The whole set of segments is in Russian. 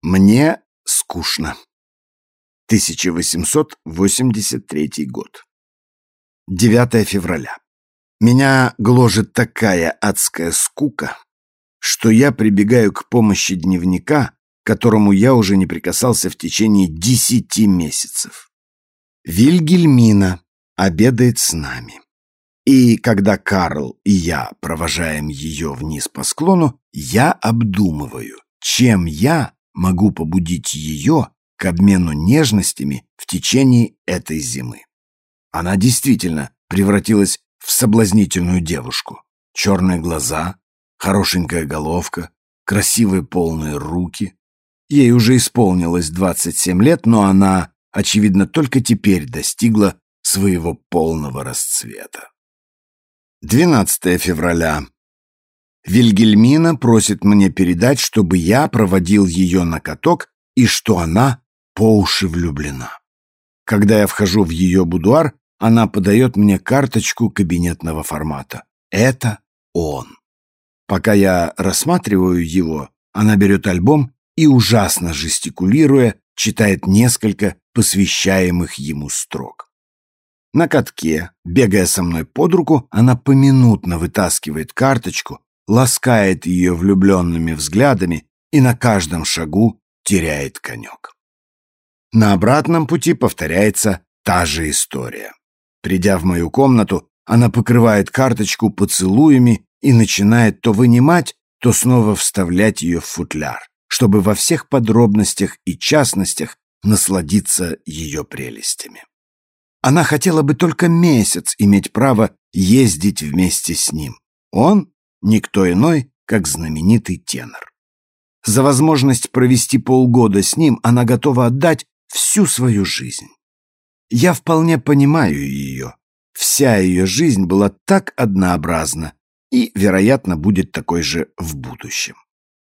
Мне скучно. 1883 год. 9 февраля. Меня гложет такая адская скука, что я прибегаю к помощи дневника, к которому я уже не прикасался в течение 10 месяцев. Вильгельмина обедает с нами. И когда Карл и я провожаем ее вниз по склону, я обдумываю, чем я могу побудить ее к обмену нежностями в течение этой зимы. Она действительно превратилась в соблазнительную девушку. Черные глаза, хорошенькая головка, красивые полные руки. Ей уже исполнилось 27 лет, но она, очевидно, только теперь достигла своего полного расцвета. 12 февраля. Вильгельмина просит мне передать, чтобы я проводил ее на каток и что она по уши влюблена. Когда я вхожу в ее будуар, она подает мне карточку кабинетного формата. Это он. Пока я рассматриваю его, она берет альбом и, ужасно жестикулируя, читает несколько посвящаемых ему строк. На катке, бегая со мной под руку, она поминутно вытаскивает карточку, ласкает ее влюбленными взглядами и на каждом шагу теряет конек. На обратном пути повторяется та же история. Придя в мою комнату, она покрывает карточку поцелуями и начинает то вынимать, то снова вставлять ее в футляр, чтобы во всех подробностях и частностях насладиться ее прелестями. Она хотела бы только месяц иметь право ездить вместе с ним. Он — никто иной, как знаменитый тенор. За возможность провести полгода с ним она готова отдать всю свою жизнь. Я вполне понимаю ее. Вся ее жизнь была так однообразна и, вероятно, будет такой же в будущем.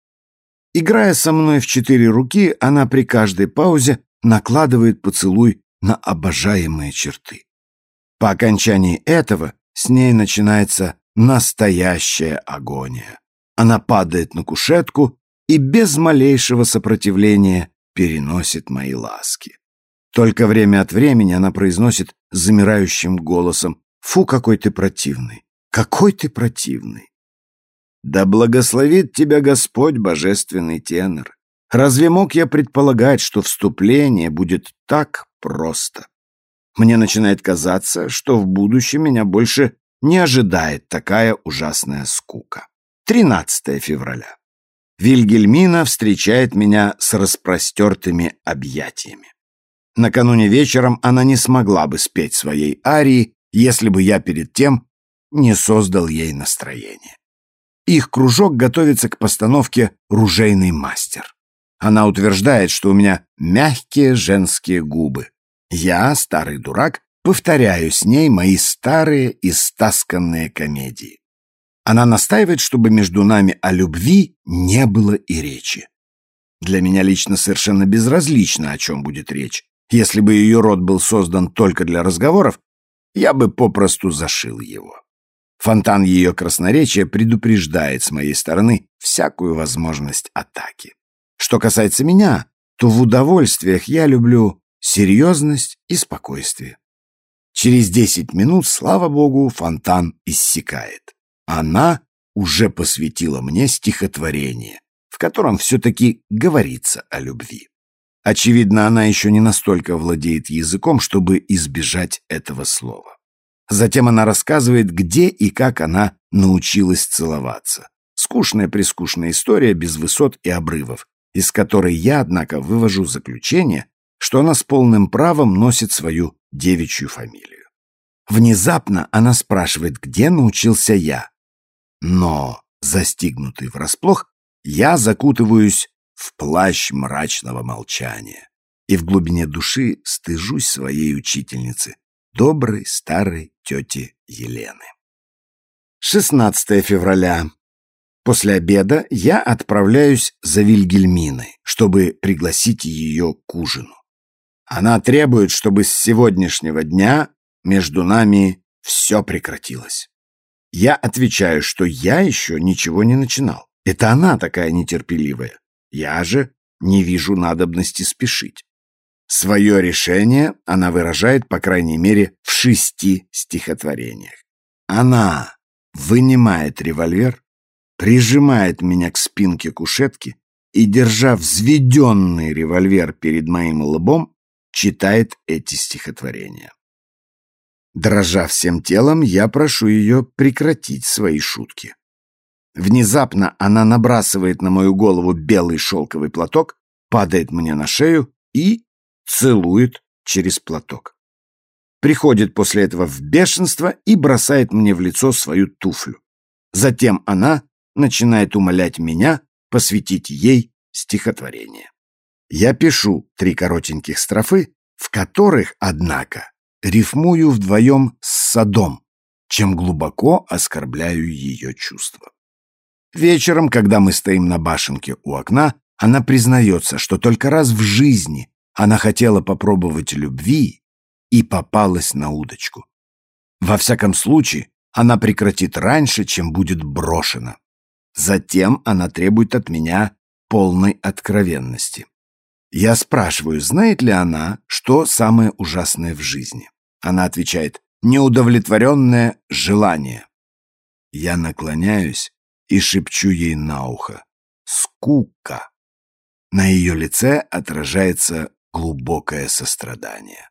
Играя со мной в 4 руки, она при каждой паузе накладывает поцелуй на обожаемые черты. По окончании этого с ней начинается настоящая агония. Она падает на кушетку и без малейшего сопротивления переносит мои ласки. Только время от времени она произносит замирающим голосом: «Фу, какой ты противный! Какой ты противный!» Да благословит тебя Господь, божественный тенор! Разве мог я предполагать, что вступление будет так просто? Мне начинает казаться, что в будущем меня больше не ожидает такая ужасная скука. 13 февраля. Вильгельмина встречает меня с распростертыми объятиями. Накануне вечером она не смогла бы спеть своей арии, если бы я перед тем не создал ей настроение. Их кружок готовится к постановке «Ружейный мастер». Она утверждает, что у меня мягкие женские губы. Я, старый дурак, повторяю с ней мои старые истасканные комедии. Она настаивает, чтобы между нами о любви не было и речи. Для меня лично совершенно безразлично, о чем будет речь. Если бы ее рот был создан только для разговоров, я бы попросту зашил его. Фонтан ее красноречия предупреждает с моей стороны всякую возможность атаки. Что касается меня, то в удовольствиях я люблю серьезность и спокойствие. Через 10 минут, слава богу, фонтан иссякает. Она уже посвятила мне стихотворение, в котором все-таки говорится о любви. Очевидно, она еще не настолько владеет языком, чтобы избежать этого слова. Затем она рассказывает, где и как она научилась целоваться. Скучная-прескучная история без высот и обрывов, из которой я, однако, вывожу заключение, что она с полным правом носит свою девичью фамилию. Внезапно она спрашивает, где научился я. Но, застигнутый врасплох, я закутываюсь в плащ мрачного молчания и в глубине души стыжусь своей учительницы, доброй старой тети Елены. 16 февраля. После обеда я отправляюсь за Вильгельминой, чтобы пригласить ее к ужину. Она требует, чтобы с сегодняшнего дня между нами все прекратилось. Я отвечаю, что я еще ничего не начинал. Это она такая нетерпеливая. Я же не вижу надобности спешить. Свое решение она выражает, по крайней мере, в 6 стихотворениях. Она вынимает револьвер, прижимает меня к спинке кушетки и, держа взведенный револьвер перед моим лбом, читает эти стихотворения. Дрожа всем телом, я прошу ее прекратить свои шутки. Внезапно она набрасывает на мою голову белый шелковый платок, падает мне на шею и целует через платок. Приходит после этого в бешенство и бросает мне в лицо свою туфлю. Затем она начинает умолять меня посвятить ей стихотворение. Я пишу 3 коротеньких строфы, в которых, однако, рифмую вдвоем с Содом, чем глубоко оскорбляю ее чувства. Вечером, когда мы стоим на башенке у окна, она признается, что только раз в жизни она хотела попробовать любви и попалась на удочку. Во всяком случае, она прекратит раньше, чем будет брошена. Затем она требует от меня полной откровенности. Я спрашиваю, знает ли она, что самое ужасное в жизни. Она отвечает: неудовлетворенное желание. Я наклоняюсь и шепчу ей на ухо: скука. На ее лице отражается глубокое сострадание.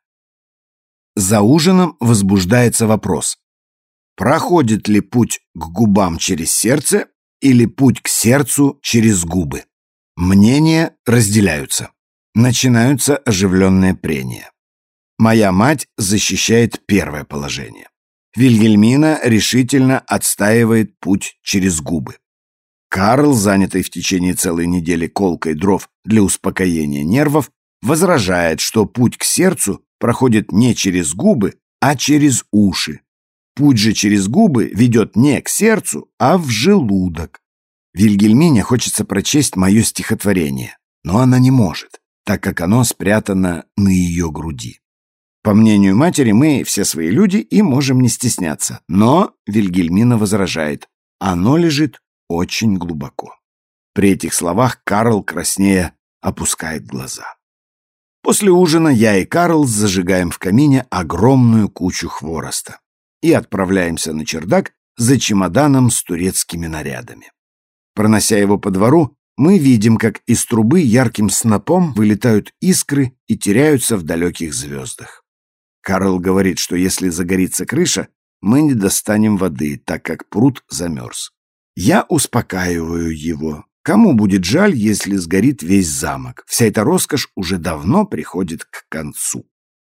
За ужином возбуждается вопрос: проходит ли путь к губам через сердце или путь к сердцу через губы? Мнения разделяются. Начинаются оживленные прения. Моя мать защищает первое положение. Вильгельмина решительно отстаивает путь через губы. Карл, занятый в течение целой недели колкой дров для успокоения нервов, возражает, что путь к сердцу проходит не через губы, а через уши. Путь же через губы ведет не к сердцу, а в желудок. Вильгельмине хочется прочесть мое стихотворение, но она не может, так как оно спрятано на ее груди. По мнению матери, мы все свои люди и можем не стесняться, но Вильгельмина возражает: оно лежит очень глубоко. При этих словах Карл, краснея, опускает глаза. После ужина я и Карл зажигаем в камине огромную кучу хвороста и отправляемся на чердак за чемоданом с турецкими нарядами. Пронося его по двору, мы видим, как из трубы ярким снопом вылетают искры и теряются в далеких звездах. Карл говорит, что если загорится крыша, мы не достанем воды, так как пруд замерз. Я успокаиваю его. Кому будет жаль, если сгорит весь замок? Вся эта роскошь уже давно приходит к концу.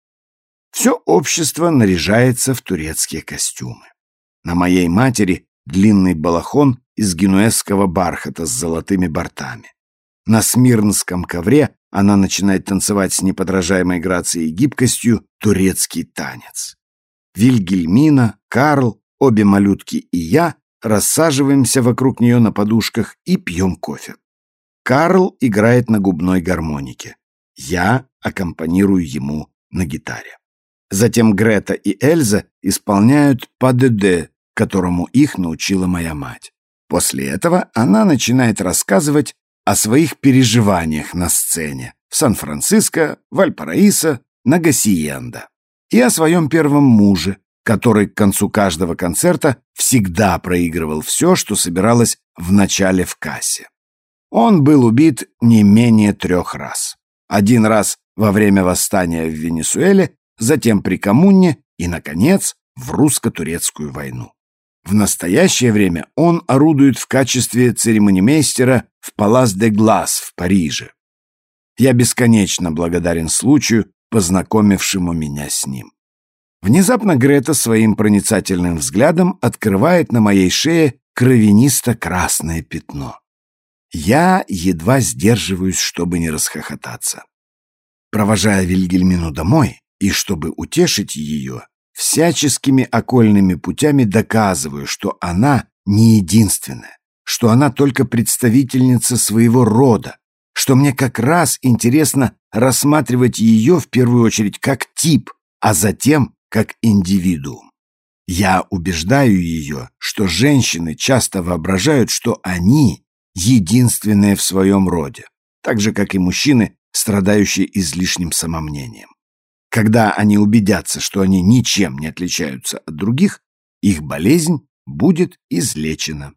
Все общество наряжается в турецкие костюмы. На моей матери длинный балахон из генуэзского бархата с золотыми бортами. На смирнском ковре она начинает танцевать с неподражаемой грацией и гибкостью турецкий танец. Вильгельмина, Карл, обе малютки и я рассаживаемся вокруг нее на подушках и пьем кофе. Карл играет на губной гармонике. Я аккомпанирую ему на гитаре. Затем Грета и Эльза исполняют «Pas de deux», которому их научила моя мать. После этого она начинает рассказывать о своих переживаниях на сцене в Сан-Франциско, Вальпараисо, на Гассиенда и о своем первом муже, который к концу каждого концерта всегда проигрывал все, что собиралось в начале в кассе. Он был убит не менее 3 раз. 1 раз во время восстания в Венесуэле, затем при коммуне и, наконец, в русско-турецкую войну. В настоящее время он орудует в качестве церемонимейстера в Палас де Глас в Париже. Я бесконечно благодарен случаю, познакомившему меня с ним. Внезапно Грета своим проницательным взглядом открывает на моей шее кровянисто-красное пятно. Я едва сдерживаюсь, чтобы не расхохотаться. Провожая Вильгельмину домой, и чтобы утешить ее, всяческими окольными путями доказываю, что она не единственная, что она только представительница своего рода, что мне как раз интересно рассматривать ее в первую очередь как тип, а затем как индивидуум. Я убеждаю ее, что женщины часто воображают, что они единственные в своем роде, так же, как и мужчины, страдающие излишним самомнением. Когда они убедятся, что они ничем не отличаются от других, их болезнь будет излечена.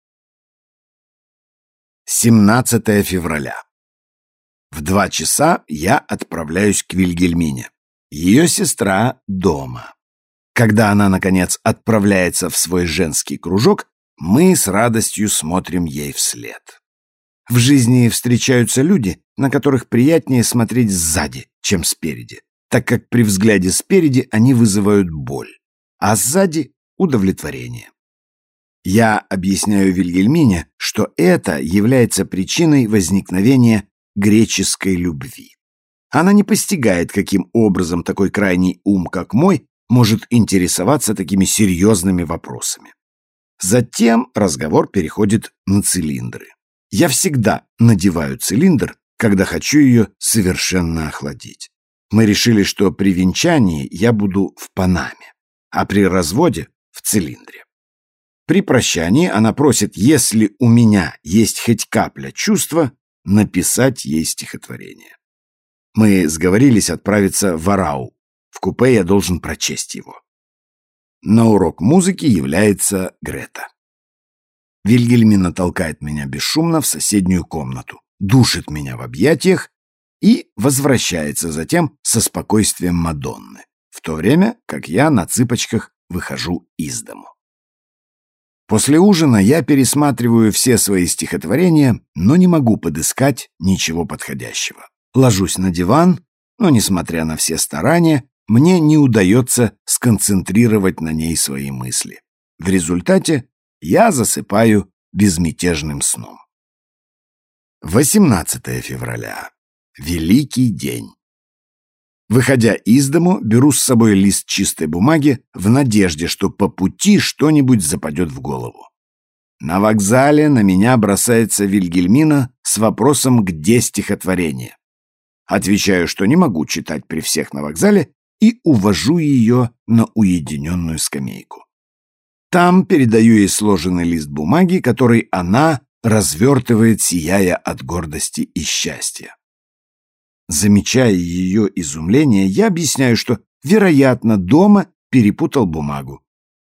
17 февраля. В 2 часа я отправляюсь к Вильгельмине. Ее сестра дома. Когда она, наконец, отправляется в свой женский кружок, мы с радостью смотрим ей вслед. В жизни встречаются люди, на которых приятнее смотреть сзади, чем спереди, так как при взгляде спереди они вызывают боль, а сзади — удовлетворение. Я объясняю Вильгельмине, что это является причиной возникновения греческой любви. Она не постигает, каким образом такой крайний ум, как мой, может интересоваться такими серьезными вопросами. Затем разговор переходит на цилиндры. Я всегда надеваю цилиндр, когда хочу ее совершенно охладить. Мы решили, что при венчании я буду в панаме, а при разводе — в цилиндре. При прощании она просит, если у меня есть хоть капля чувства, написать ей стихотворение. Мы сговорились отправиться в Арау. В купе я должен прочесть его. На урок музыки является Грета. Вильгельмина толкает меня бесшумно в соседнюю комнату, душит меня в объятиях и возвращается затем со спокойствием Мадонны, в то время как я на цыпочках выхожу из дому. После ужина я пересматриваю все свои стихотворения, но не могу подыскать ничего подходящего. Ложусь на диван, но, несмотря на все старания, мне не удается сконцентрировать на ней свои мысли. В результате я засыпаю безмятежным сном. 18 февраля. Великий день. Выходя из дому, беру с собой лист чистой бумаги в надежде, что по пути что-нибудь западет в голову. На вокзале на меня бросается Вильгельмина с вопросом «Где стихотворение?». Отвечаю, что не могу читать при всех на вокзале, и увожу ее на уединенную скамейку. Там передаю ей сложенный лист бумаги, который она развертывает, сияя от гордости и счастья. Замечая ее изумление, я объясняю, что, вероятно, дома перепутал бумагу.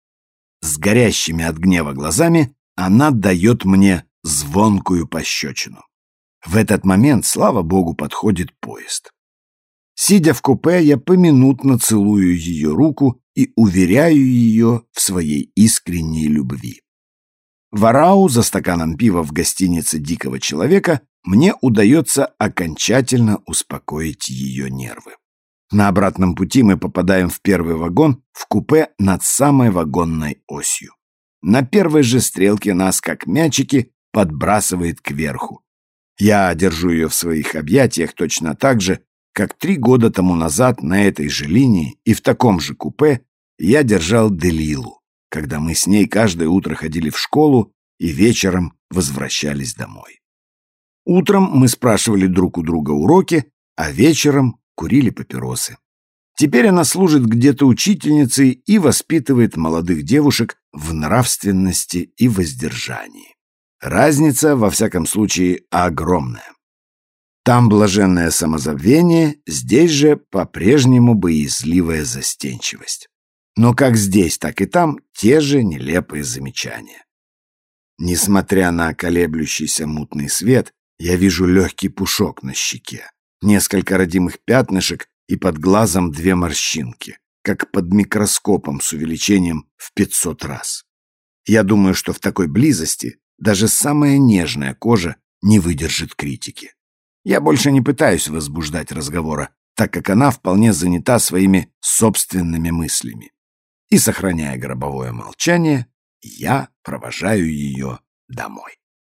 С горящими от гнева глазами она дает мне звонкую пощечину. В этот момент, слава богу, подходит поезд. Сидя в купе, я поминутно целую ее руку и уверяю ее в своей искренней любви. В Арау за стаканом пива в гостинице «Дикого человека» мне удается окончательно успокоить ее нервы. На обратном пути мы попадаем в первый вагон в купе над самой вагонной осью. На первой же стрелке нас, как мячики, подбрасывает кверху. Я держу ее в своих объятиях точно так же, как 3 года тому назад на этой же линии и в таком же купе я держал Делилу, когда мы с ней каждое утро ходили в школу и вечером возвращались домой. Утром мы спрашивали друг у друга уроки, а вечером курили папиросы. Теперь она служит где-то учительницей и воспитывает молодых девушек в нравственности и воздержании. Разница, во всяком случае, огромная. Там блаженное самозабвение, здесь же по-прежнему боязливая застенчивость. Но как здесь, так и там те же нелепые замечания. Несмотря на колеблющийся мутный свет, я вижу легкий пушок на щеке, несколько родимых пятнышек и под глазом 2 морщинки, как под микроскопом с увеличением в 500 раз. Я думаю, что в такой близости даже самая нежная кожа не выдержит критики. Я больше не пытаюсь возбуждать разговора, так как она вполне занята своими собственными мыслями. И, сохраняя гробовое молчание, я провожаю ее домой.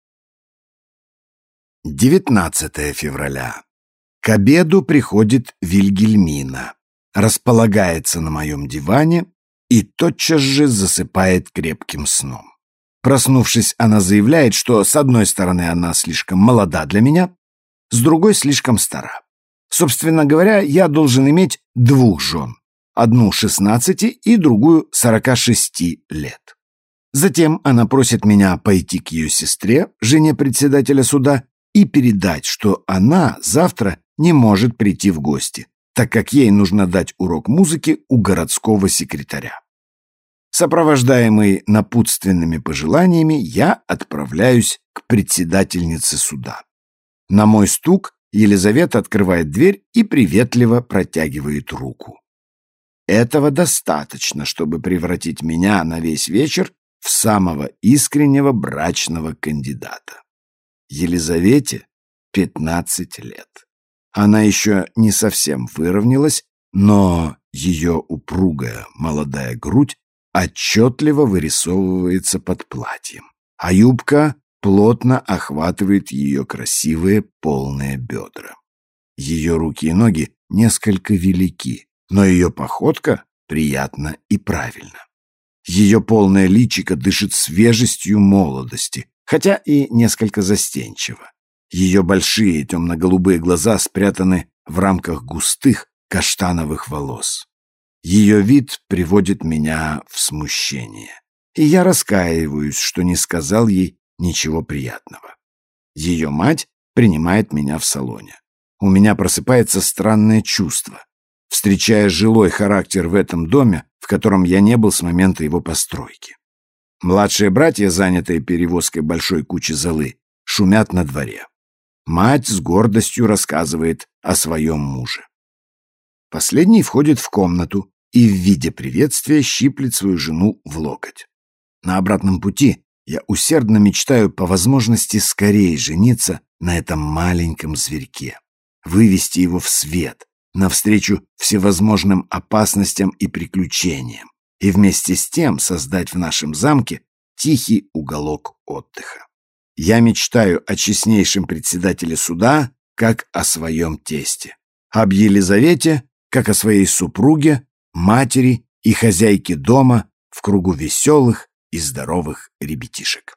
19 февраля. К обеду приходит Вильгельмина, располагается на моем диване и тотчас же засыпает крепким сном. Проснувшись, она заявляет, что с одной стороны она слишком молода для меня, с другой слишком стара. Собственно говоря, я должен иметь 2 жен, одну 16 и другую 46 лет. Затем она просит меня пойти к ее сестре, жене председателя суда, и передать, что она завтра не может прийти в гости, так как ей нужно дать урок музыки у городского секретаря. Сопровождаемый напутственными пожеланиями, я отправляюсь к председательнице суда. На мой стук Елизавета открывает дверь и приветливо протягивает руку. Этого достаточно, чтобы превратить меня на весь вечер в самого искреннего брачного кандидата. Елизавете 15 лет. Она еще не совсем выровнялась, но ее упругая молодая грудь отчетливо вырисовывается под платьем, а юбка плотно охватывает ее красивые полные бедра. Ее руки и ноги несколько велики, но ее походка приятна и правильна. Ее полное личико дышит свежестью молодости, хотя и несколько застенчиво. Ее большие темно-голубые глаза спрятаны в рамках густых каштановых волос. Ее вид приводит меня в смущение, и я раскаиваюсь, что не сказал ей ничего приятного. Ее мать принимает меня в салоне. У меня просыпается странное чувство, встречая жилой характер в этом доме, в котором я не был с момента его постройки. Младшие братья, занятые перевозкой большой кучи золы, шумят на дворе. Мать с гордостью рассказывает о своем муже. Последний входит в комнату и в виде приветствия щиплет свою жену в локоть. На обратном пути я усердно мечтаю по возможности скорее жениться на этом маленьком зверьке, вывести его в свет, навстречу всевозможным опасностям и приключениям, и вместе с тем создать в нашем замке тихий уголок отдыха. Я мечтаю о честнейшем председателе суда, как о своем тесте, об Елизавете, как о своей супруге, матери и хозяйке дома в кругу веселых и здоровых ребятишек.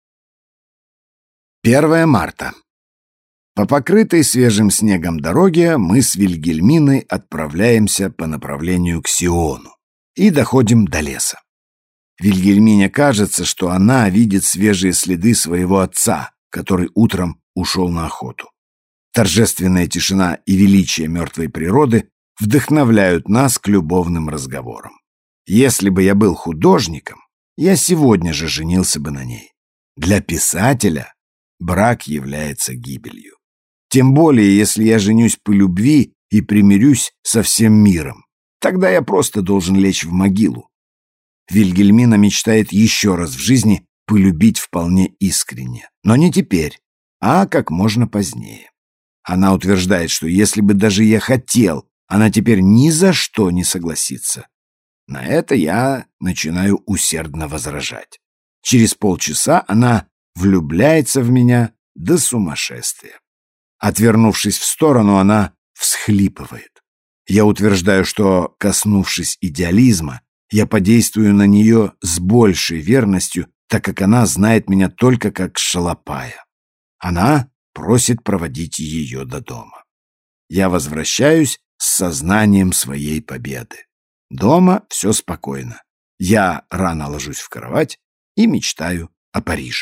1 марта. По покрытой свежим снегом дороге мы с Вильгельминой отправляемся по направлению к Сиону и доходим до леса. Вильгельмине кажется, что она видит свежие следы своего отца, который утром ушел на охоту. Торжественная тишина и величие мертвой природы вдохновляют нас к любовным разговорам. Если бы я был художником, я сегодня же женился бы на ней. Для писателя брак является гибелью. Тем более, если я женюсь по любви и примирюсь со всем миром. Тогда я просто должен лечь в могилу. Вильгельмина мечтает еще раз в жизни полюбить вполне искренне. Но не теперь, а как можно позднее. Она утверждает, что если бы даже я хотел, она теперь ни за что не согласится. На это я начинаю усердно возражать. Через полчаса она влюбляется в меня до сумасшествия. Отвернувшись в сторону, она всхлипывает. Я утверждаю, что, коснувшись идеализма, я подействую на нее с большей верностью, так как она знает меня только как шалопая. Она просит проводить ее до дома. Я возвращаюсь с сознанием своей победы. Дома все спокойно. Я рано ложусь в кровать и мечтаю о Париже.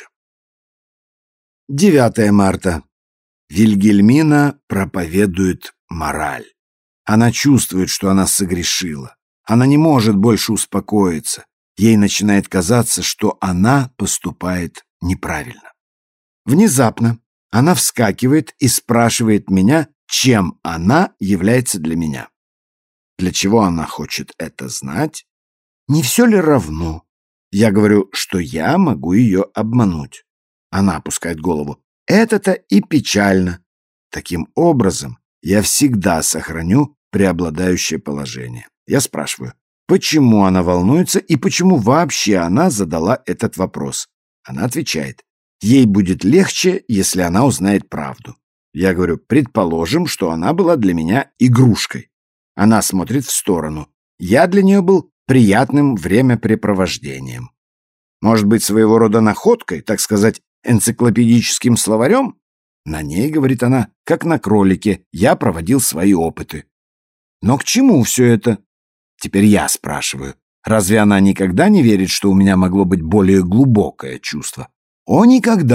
9 марта. Вильгельмина проповедует мораль. Она чувствует, что она согрешила. Она не может больше успокоиться. Ей начинает казаться, что она поступает неправильно. Внезапно она вскакивает и спрашивает меня, чем она является для меня. Для чего она хочет это знать? Не все ли равно? Я говорю, что я могу ее обмануть. Она опускает голову. Это-то и печально. Таким образом, я всегда сохраню преобладающее положение. Я спрашиваю, почему она волнуется и почему вообще она задала этот вопрос. Она отвечает, ей будет легче, если она узнает правду. Я говорю, предположим, что она была для меня игрушкой. Она смотрит в сторону. Я для нее был приятным времяпрепровождением. Может быть, своего рода находкой, так сказать, энциклопедическим словарем? На ней, говорит она, как на кролике, я проводил свои опыты. Но к чему все это? Теперь я спрашиваю, разве она никогда не верит, что у меня могло быть более глубокое чувство? О, никогда!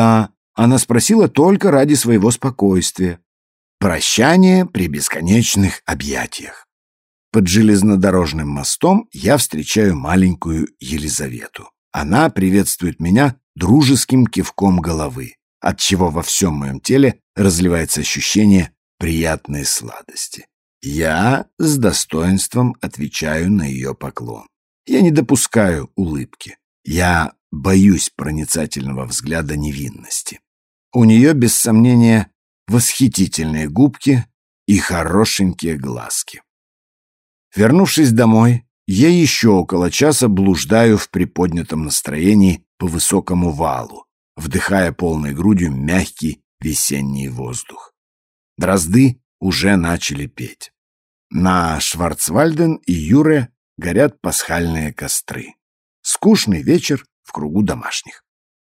она спросила только ради своего спокойствия. Прощание при бесконечных объятиях. Под железнодорожным мостом я встречаю маленькую Елизавету. Она приветствует меня дружеским кивком головы, отчего во всем моем теле разливается ощущение приятной сладости. Я с достоинством отвечаю на ее поклон. Я не допускаю улыбки. Я боюсь проницательного взгляда невинности. У нее, без сомнения, восхитительные губки и хорошенькие глазки. Вернувшись домой, я еще около часа блуждаю в приподнятом настроении по высокому валу, вдыхая полной грудью мягкий весенний воздух. Дрозды уже начали петь. На Шварцвальден и Юре горят пасхальные костры. Скучный вечер в кругу домашних.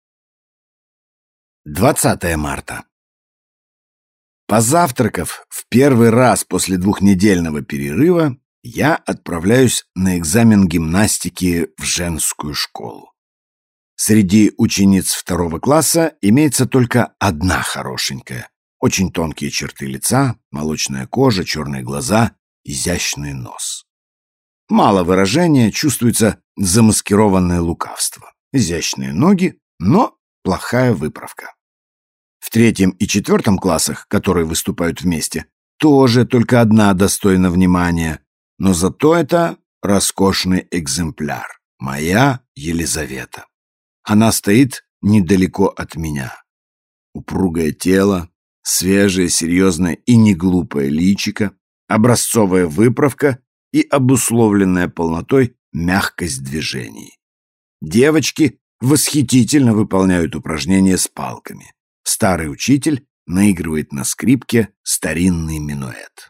20 марта. Позавтракав в первый раз после двухнедельного перерыва, я отправляюсь на экзамен гимнастики в женскую школу. Среди учениц 2 класса имеется только одна хорошенькая. Очень тонкие черты лица, молочная кожа, черные глаза, изящный нос. Мало выражения, чувствуется замаскированное лукавство. Изящные ноги, но плохая выправка. В 3 и 4 классах, которые выступают вместе, тоже только одна достойна внимания. Но зато это роскошный экземпляр. Моя Елизавета. Она стоит недалеко от меня. Упругое тело, свежее, серьезное и неглупое личико, образцовая выправка и обусловленная полнотой мягкость движений. Девочки восхитительно выполняют упражнения с палками. Старый учитель наигрывает на скрипке старинный минуэт.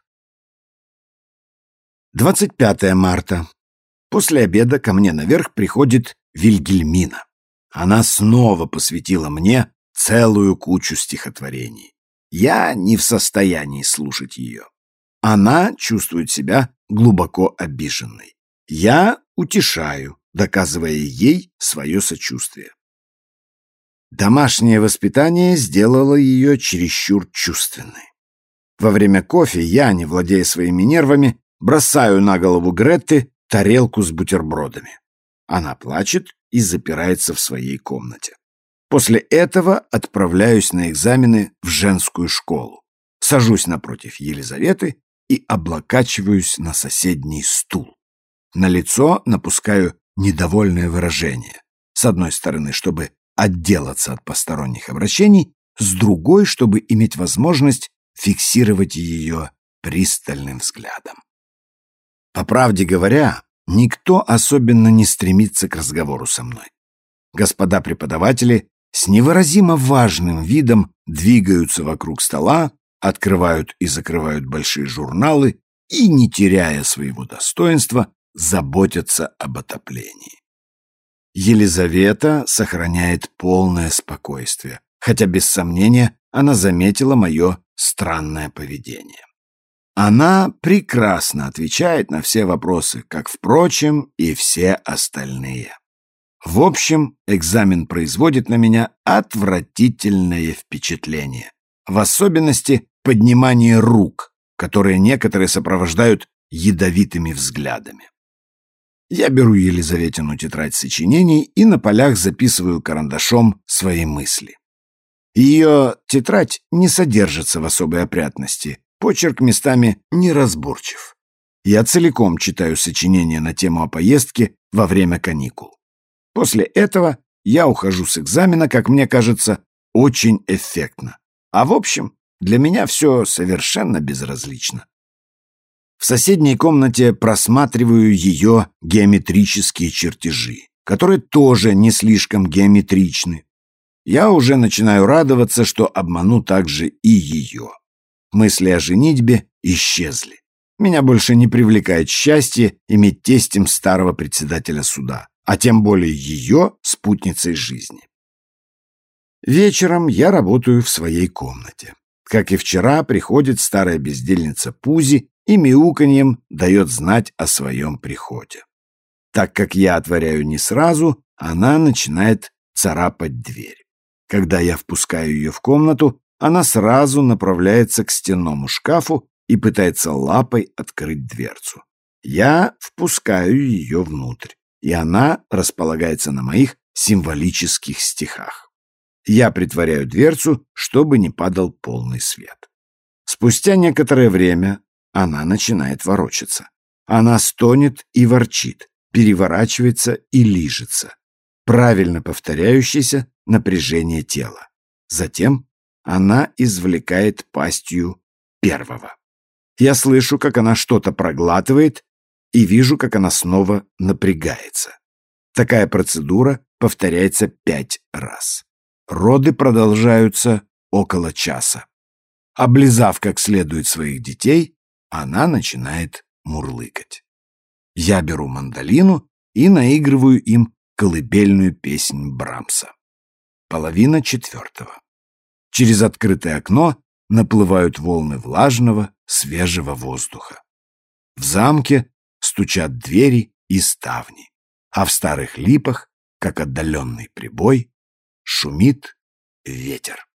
25 марта. После обеда ко мне наверх приходит Вильгельмина. Она снова посвятила мне целую кучу стихотворений. Я не в состоянии слушать ее. Она чувствует себя глубоко обиженной. Я утешаю, доказывая ей свое сочувствие. Домашнее воспитание сделало ее чересчур чувственной. Во время кофе я, не владея своими нервами, бросаю на голову Гретты тарелку с бутербродами. Она плачет и запирается в своей комнате. После этого отправляюсь на экзамены в женскую школу. Сажусь напротив Елизаветы и облокачиваюсь на соседний стул. На лицо напускаю недовольное выражение. С одной стороны, чтобы отделаться от посторонних обращений, с другой, чтобы иметь возможность фиксировать ее пристальным взглядом. По правде говоря, никто особенно не стремится к разговору со мной. Господа преподаватели с невыразимо важным видом двигаются вокруг стола, открывают и закрывают большие журналы и, не теряя своего достоинства, заботятся об отоплении. Елизавета сохраняет полное спокойствие, хотя, без сомнения, она заметила мое странное поведение. Она прекрасно отвечает на все вопросы, как, впрочем, и все остальные. В общем, экзамен производит на меня отвратительное впечатление. В особенности поднимание рук, которые некоторые сопровождают ядовитыми взглядами. Я беру Елизаветину тетрадь сочинений и на полях записываю карандашом свои мысли. Ее тетрадь не содержится в особой опрятности, почерк местами неразборчив. Я целиком читаю сочинения на тему о поездке во время каникул. После этого я ухожу с экзамена, как мне кажется, очень эффектно. А в общем, для меня все совершенно безразлично. В соседней комнате просматриваю ее геометрические чертежи, которые тоже не слишком геометричны. Я уже начинаю радоваться, что обману также и ее. Мысли о женитьбе исчезли. Меня больше не привлекает счастье иметь тестем старого председателя суда, а тем более ее спутницей жизни. Вечером я работаю в своей комнате. Как и вчера, приходит старая бездельница Пузи и мяуканьем дает знать о своем приходе. Так как я отворяю не сразу, она начинает царапать дверь. Когда я впускаю ее в комнату, она сразу направляется к стенному шкафу и пытается лапой открыть дверцу. Я впускаю ее внутрь, и она располагается на моих символических стихах. Я притворяю дверцу, чтобы не падал полный свет. Спустя некоторое время она начинает ворочаться. Она стонет и ворчит, переворачивается и лижется. Правильно повторяющееся напряжение тела. Затем она извлекает пастью первого. Я слышу, как она что-то проглатывает, и вижу, как она снова напрягается. Такая процедура повторяется 5 раз. Роды продолжаются около часа. Облизав как следует своих детей, она начинает мурлыкать. Я беру мандолину и наигрываю им колыбельную песнь Брамса. 3:30. Через открытое окно наплывают волны влажного, свежего воздуха. В замке стучат двери и ставни, а в старых липах, как отдаленный прибой, шумит ветер.